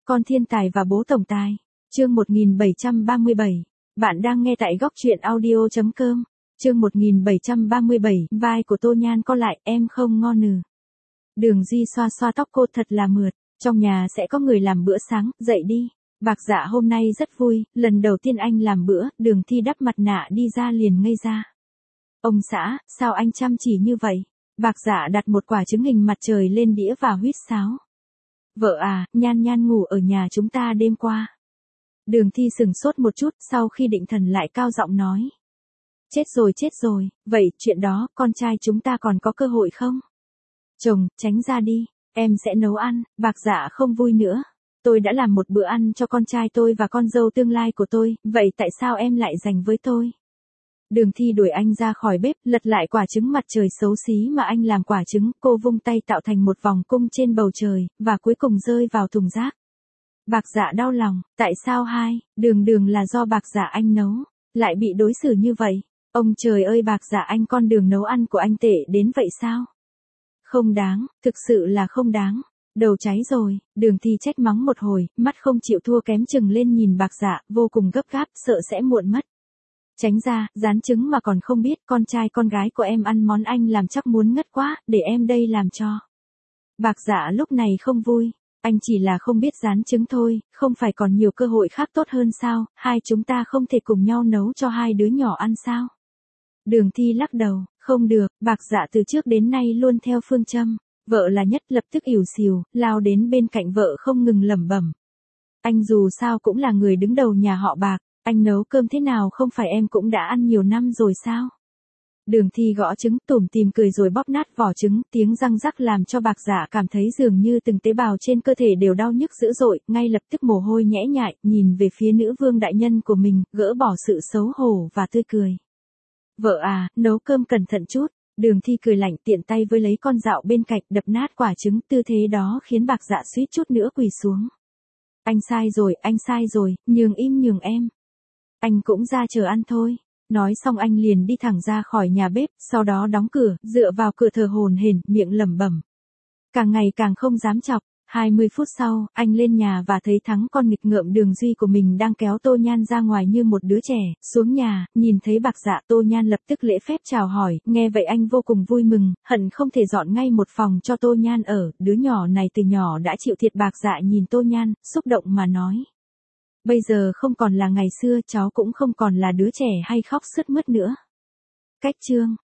Con thiên tài và bố tổng tài. Chương 1737. Bạn đang nghe tại góc truyện audio.com. Chương 1737. Vai của Tô Nhan co lại, em không ngon nừ. Đường Duy xoa xoa tóc cô thật là mượt. Trong nhà sẽ có người làm bữa sáng, dậy đi. Bạc Dạ hôm nay rất vui, lần đầu tiên anh làm bữa. Đường Thi đắp mặt nạ đi ra liền ngây ra. Ông xã, sao anh chăm chỉ như vậy? Bạc Dạ đặt một quả trứng hình mặt trời lên đĩa và huýt sáo. Vợ à, Nhan Nhan ngủ ở nhà chúng ta đêm qua. Đường Thi sừng sốt một chút, sau khi định thần lại cao giọng nói. Chết rồi, vậy chuyện đó, con trai chúng ta còn có cơ hội không? Chồng, tránh ra đi, em sẽ nấu ăn. Bạc Dạ không vui nữa. Tôi đã làm một bữa ăn cho con trai tôi và con dâu tương lai của tôi, vậy tại sao em lại dành với tôi? Đường Thi đuổi anh ra khỏi bếp, lật lại quả trứng mặt trời xấu xí mà anh làm quả trứng, cô vung tay tạo thành một vòng cung trên bầu trời, và cuối cùng rơi vào thùng rác. Bạc Dạ đau lòng, tại sao đường là do Bạc Dạ anh nấu, lại bị đối xử như vậy? Ông trời ơi, Bạc Dạ anh, con đường nấu ăn của anh tệ đến vậy sao? Không đáng, thực sự là không đáng. Đầu cháy rồi, Đường Thi trách mắng một hồi, mắt không chịu thua kém chừng lên nhìn Bạc Dạ, vô cùng gấp gáp, sợ sẽ muộn mất. Tránh ra, rán trứng mà còn không biết, con trai con gái của em ăn món anh làm chắc muốn ngất quá, để em đây làm cho. Bạc Dạ lúc này không vui, anh chỉ là không biết rán trứng thôi, không phải còn nhiều cơ hội khác tốt hơn sao, hai chúng ta không thể cùng nhau nấu cho hai đứa nhỏ ăn sao? Đường Thi lắc đầu, không được, Bạc Dạ từ trước đến nay luôn theo phương châm, vợ là nhất, lập tức ỉu xìu, lao đến bên cạnh vợ không ngừng lẩm bẩm. Anh dù sao cũng là người đứng đầu nhà họ Bạc. Anh nấu cơm thế nào không phải em cũng đã ăn nhiều năm rồi sao? Đường Thi gõ trứng, tủm tỉm cười rồi bóp nát vỏ trứng, tiếng răng rắc làm cho Bạc Dạ cảm thấy dường như từng tế bào trên cơ thể đều đau nhức dữ dội, ngay lập tức mồ hôi nhễ nhại, nhìn về phía nữ vương đại nhân của mình, gỡ bỏ sự xấu hổ và tươi cười. Vợ à, nấu cơm cẩn thận chút. Đường Thi cười lạnh, tiện tay với lấy con dạo bên cạnh, đập nát quả trứng, tư thế đó khiến Bạc Dạ suýt chút nữa quỳ xuống. Anh sai rồi, nhường im nhường em. Anh cũng ra chờ ăn thôi. Nói xong anh liền đi thẳng ra khỏi nhà bếp, sau đó đóng cửa, dựa vào cửa thờ hổn hển, miệng lẩm bẩm. Càng ngày càng không dám chọc. 20 phút sau, anh lên nhà và thấy Thắng, con nghịch ngợm Đường Duy của mình đang kéo Tô Nhan ra ngoài như một đứa trẻ. Xuống nhà, nhìn thấy Bạc Dạ, Tô Nhan lập tức lễ phép chào hỏi, nghe vậy anh vô cùng vui mừng, hận không thể dọn ngay một phòng cho Tô Nhan ở. Đứa nhỏ này từ nhỏ đã chịu thiệt. Bạc Dạ nhìn Tô Nhan, xúc động mà nói. Bây giờ không còn là ngày xưa, cháu cũng không còn là đứa trẻ hay khóc sướt mướt nữa. Cách chương.